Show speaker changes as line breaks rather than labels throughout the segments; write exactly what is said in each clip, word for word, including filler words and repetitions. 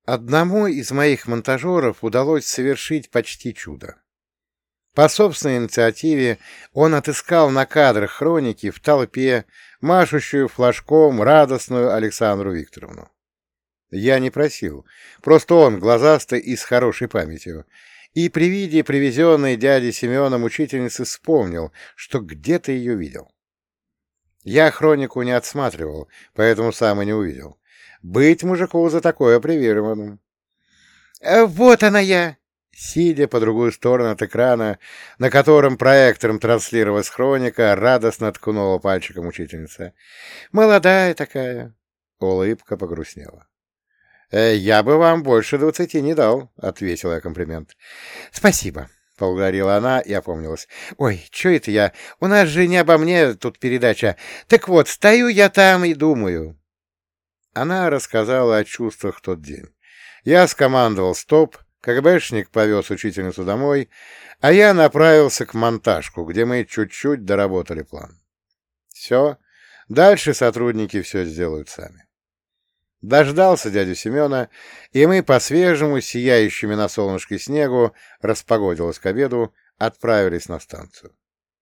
Одному из моих монтажеров удалось совершить почти чудо. По собственной инициативе он отыскал на кадрах хроники в толпе машущую флажком радостную Александру Викторовну. Я не просил, просто он глазастый и с хорошей памятью, и при виде привезенной дяди Семеном учительницы вспомнил, что где-то ее видел. Я хронику не отсматривал, поэтому сам и не увидел. Быть мужику за такое приверженным. «Э, «Вот она я!» Сидя по другую сторону от экрана, на котором проектором транслировалась хроника, радостно ткнула пальчиком учительница. «Молодая такая!» Улыбка погрустнела. «Э, «Я бы вам больше двадцати не дал», — ответил я комплимент. «Спасибо», — поблагодарила она и опомнилась. «Ой, что это я? У нас же не обо мне тут передача. Так вот, стою я там и думаю». Она рассказала о чувствах в тот день. Я скомандовал «стоп», КГБшник повез учительницу домой, а я направился к монтажку, где мы чуть-чуть доработали план. Все, дальше сотрудники все сделают сами. Дождался дядю Семена, и мы по свежему, сияющему на солнышке снегу, распогодилось к обеду, отправились на станцию.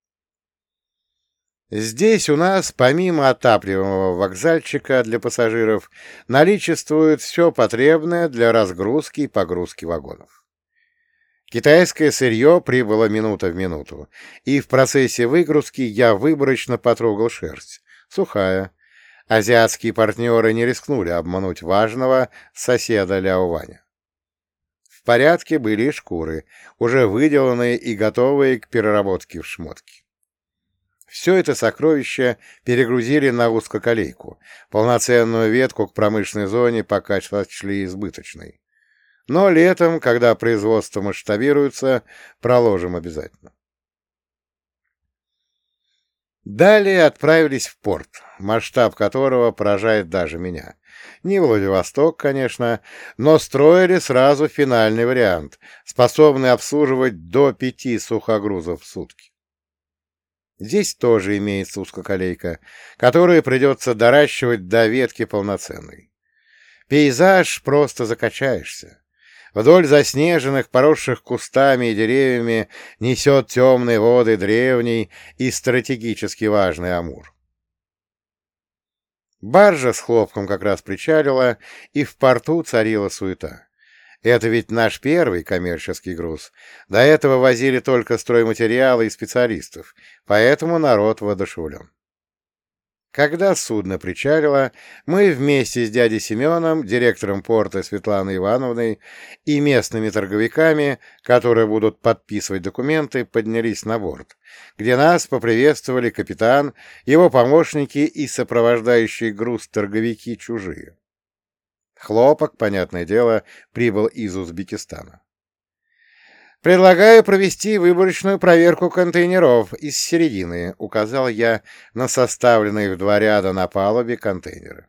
Здесь у нас, помимо отапливаемого вокзальчика для пассажиров, наличествует все потребное для разгрузки и погрузки вагонов. Китайское сырье прибыло минута в минуту, и в процессе выгрузки я выборочно потрогал шерсть, сухая. Азиатские партнеры не рискнули обмануть важного соседа Ляо Ваня. В порядке были и шкуры, уже выделанные и готовые к переработке в шмотки. Все это сокровище перегрузили на узкоколейку. Полноценную ветку к промышленной зоне пока сочли избыточной. Но летом, когда производство масштабируется, проложим обязательно. Далее отправились в порт, масштаб которого поражает даже меня. Не Владивосток, конечно, но строили сразу финальный вариант, способный обслуживать до пяти сухогрузов в сутки. Здесь тоже имеется узкоколейка, которую придется доращивать до ветки полноценной. Пейзаж просто закачаешься. Вдоль заснеженных, поросших кустами и деревьями несет темные воды древний и стратегически важный Амур. Баржа с хлопком как раз причалила, и в порту царила суета. Это ведь наш первый коммерческий груз. До этого возили только стройматериалы и специалистов, поэтому народ воодушевлен. Когда судно причалило, мы вместе с дядей Семеном, директором порта Светланой Ивановной и местными торговиками, которые будут подписывать документы, поднялись на борт, где нас поприветствовали капитан, его помощники и сопровождающие груз торговики чужие. Хлопок, понятное дело, прибыл из Узбекистана. «Предлагаю провести выборочную проверку контейнеров из середины», — указал я на составленные в два ряда на палубе контейнеры.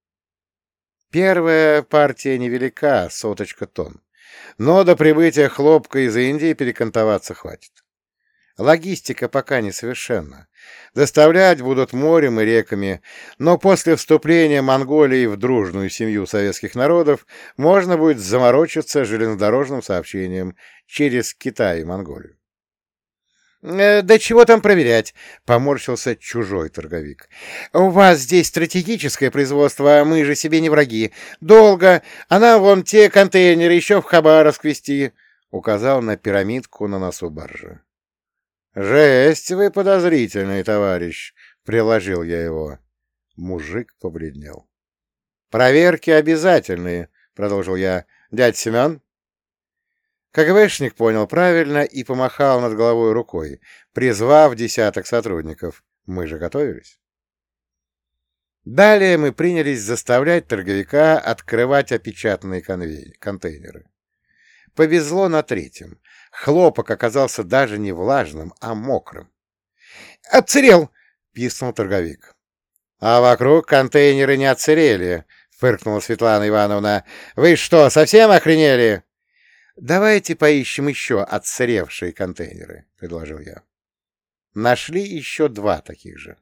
Первая партия невелика, соточка тонн, но до прибытия хлопка из Индии перекантоваться хватит. Логистика пока несовершенна. Доставлять будут морем и реками, но после вступления Монголии в дружную семью советских народов можно будет заморочиться железнодорожным сообщением через Китай и Монголию. «Э, «Да чего там проверять?» — поморщился чужой торговик. «У вас здесь стратегическое производство, а мы же себе не враги. Долго, а нам вон те контейнеры еще в Хабаровск везти», — указал на пирамидку на носу баржи. «Жесть вы подозрительный, товарищ!» — приложил я его. Мужик побледнел. «Проверки обязательные», — продолжил я. «Дядь Семен?» КГБшник понял правильно и помахал над головой рукой, призвав десяток сотрудников. Мы же готовились. Далее мы принялись заставлять торговика открывать опечатанные конвей... контейнеры. Повезло на третьем. Хлопок оказался даже не влажным, а мокрым. «Отсырел!» — писнул торговик. «А вокруг контейнеры не отсырели», — фыркнула Светлана Ивановна. «Вы что, совсем охренели?» «Давайте поищем еще отсыревшие контейнеры», — предложил я. Нашли еще два таких же.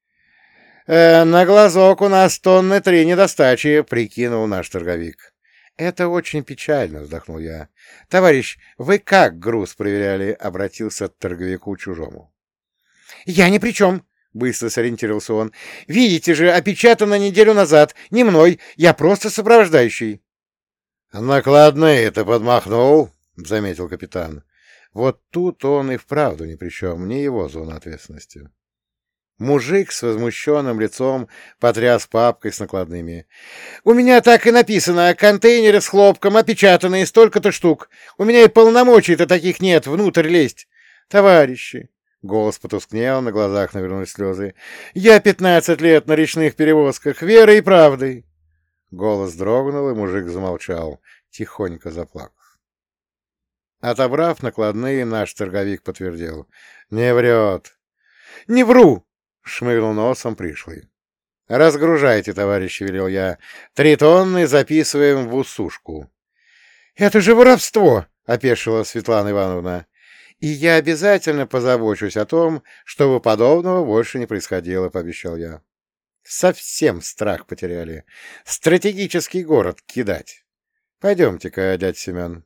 «Э, «На глазок у нас тонны три недостачи», — прикинул наш торговик. «Это очень печально», — вздохнул я. «Товарищ, вы как груз проверяли?» — обратился к торговику чужому. «Я ни при чем», — быстро сориентировался он. «Видите же, опечатано неделю назад. Не мной, я просто сопровождающий».
«Накладные-то подмахнул», — заметил капитан.
Вот тут он и вправду ни при чем, не его зона ответственности. Мужик с возмущенным лицом потряс папкой с накладными. «У меня так и написано. Контейнеры с хлопком, опечатанные, столько-то штук. У меня и полномочий-то таких нет, внутрь лезть. Товарищи!» Голос потускнел, на глазах навернулись слезы. «Я пятнадцать лет на речных перевозках, верой и правдой!» Голос дрогнул, и мужик замолчал, тихонько заплакав. Отобрав накладные, наш торговик подтвердил. «Не врет!» «Не вру!» — шмыгнул носом пришлый. «Разгружайте, товарищи», — велел я. «Три тонны записываем в усушку». «Это же воровство!» — опешила Светлана Ивановна. «И я обязательно позабочусь о том, чтобы подобного больше не происходило», — пообещал я. «Совсем страх потеряли. Стратегический город кидать. Пойдемте-ка, дядя Семен».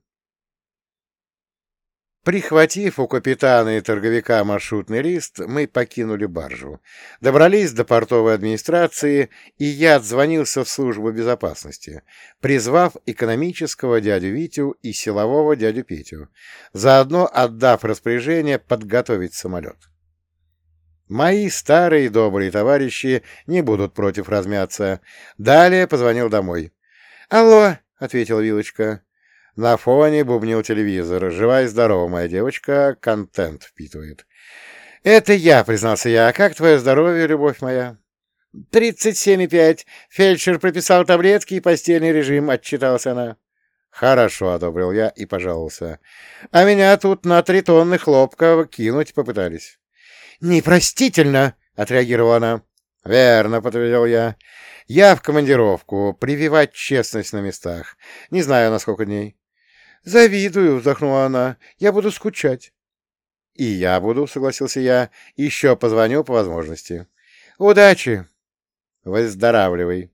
Прихватив у капитана и торговика маршрутный лист, мы покинули баржу, добрались до портовой администрации, и я отзвонился в службу безопасности, призвав экономического дядю Витю и силового дядю Петю, заодно отдав распоряжение подготовить самолет. Мои старые добрые товарищи не будут против размяться. Далее позвонил домой. «Алло», — ответила Вилочка. На фоне бубнил телевизор. «Жива и здорова, моя девочка, контент впитывает». «Это я», — признался я. «А как твое здоровье, любовь моя?» «Тридцать семь и пять. Фельдшер прописал таблетки и постельный режим», — отчиталась она. «Хорошо», — одобрил я и пожаловался. «А меня тут на три тонны хлопка кинуть попытались». «Непростительно», — отреагировала она. «Верно», — подтвердил я. «Я в командировку. Прививать честность на местах. Не знаю, на сколько дней». «Завидую», — вздохнула она. «Я буду скучать». «И я буду», — согласился я. «Еще позвоню по возможности». «Удачи». «Выздоравливай».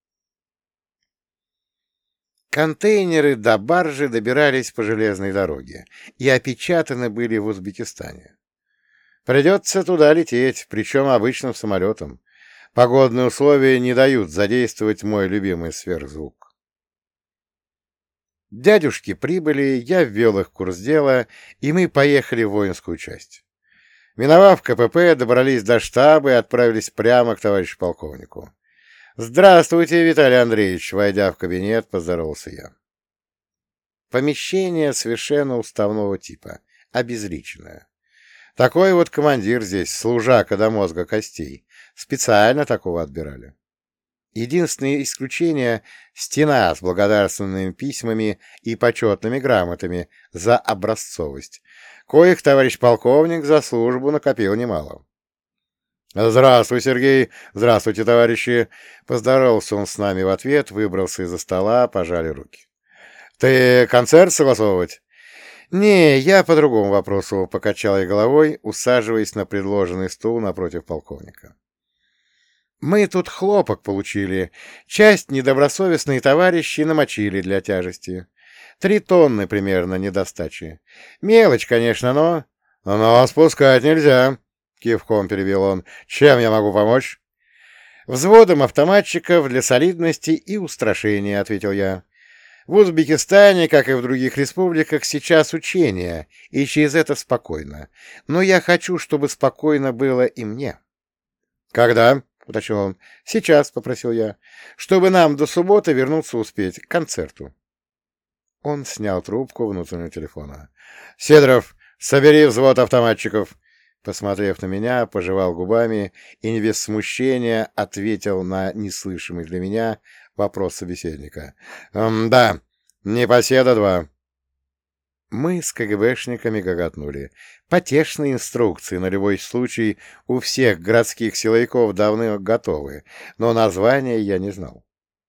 Контейнеры до баржи добирались по железной дороге и опечатаны были в Узбекистане. Придется туда лететь, причем обычным самолетом. Погодные условия не дают задействовать мой любимый сверхзвук. Дядюшки прибыли, я ввел их в курс дела, и мы поехали в воинскую часть. Миновав КПП, добрались до штаба и отправились прямо к товарищу полковнику. «Здравствуйте, Виталий Андреевич!» Войдя в кабинет, поздоровался я. Помещение совершенно уставного типа, обезличенное. Такой вот командир здесь, служака до мозга костей. Специально такого отбирали. Единственное исключение — стена с благодарственными письмами и почетными грамотами за образцовость, коих товарищ полковник за службу накопил немало. «Здравствуй, Сергей! Здравствуйте, товарищи!» Поздоровался он с нами в ответ, выбрался из-за стола, пожали руки. «Ты концерт согласовывать?» «Не, я по другому вопросу», — покачал я головой, усаживаясь на предложенный стул напротив полковника. «Мы тут хлопок получили. Часть недобросовестные товарищи намочили для тяжести. Три тонны примерно недостачи. Мелочь, конечно, но...» «Но спускать нельзя», — кивком перебил он. «Чем я могу помочь?» «Взводом автоматчиков для солидности и устрашения», — ответил я. «В Узбекистане, как и в других республиках, сейчас учения, и через это спокойно. Но я хочу, чтобы спокойно было и мне». «Когда?» — уточнил он. «Сейчас», — попросил я, — «чтобы нам до субботы вернуться успеть к концерту». Он снял трубку внутреннего телефона. «Сидоров, собери взвод автоматчиков!» Посмотрев на меня, пожевал губами и не без смущения ответил на неслышимый для меня вопрос собеседника. «Эм, «Да, непоседа два». Мы с КГБшниками гоготнули. Потешные инструкции на любой случай у всех городских силовиков давно готовы, но названия я не знал.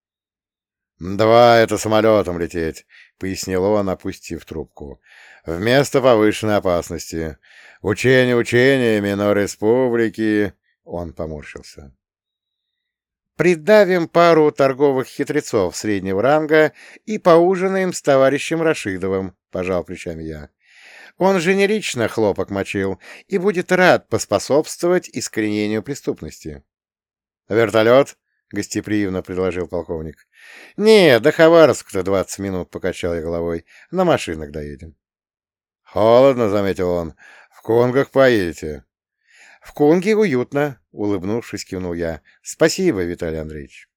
«Два — это самолетом лететь», — пояснил он, опустив трубку. «Вместо повышенной опасности. Учение учениями, но республики...» Он поморщился. Придавим пару торговых хитрецов среднего ранга и поужинаем с товарищем Рашидовым, — пожал плечами я. Он же не лично хлопок мочил и будет рад поспособствовать искоренению преступности. — Вертолет? — гостеприимно предложил полковник. — Не, до Хабаровска-то двадцать минут, — покачал я головой. — На машинах доедем. — Холодно, — заметил он. — В Конгах поедете. — В Конге уютно, — улыбнувшись, кивнул я. — Спасибо, Виталий Андреевич.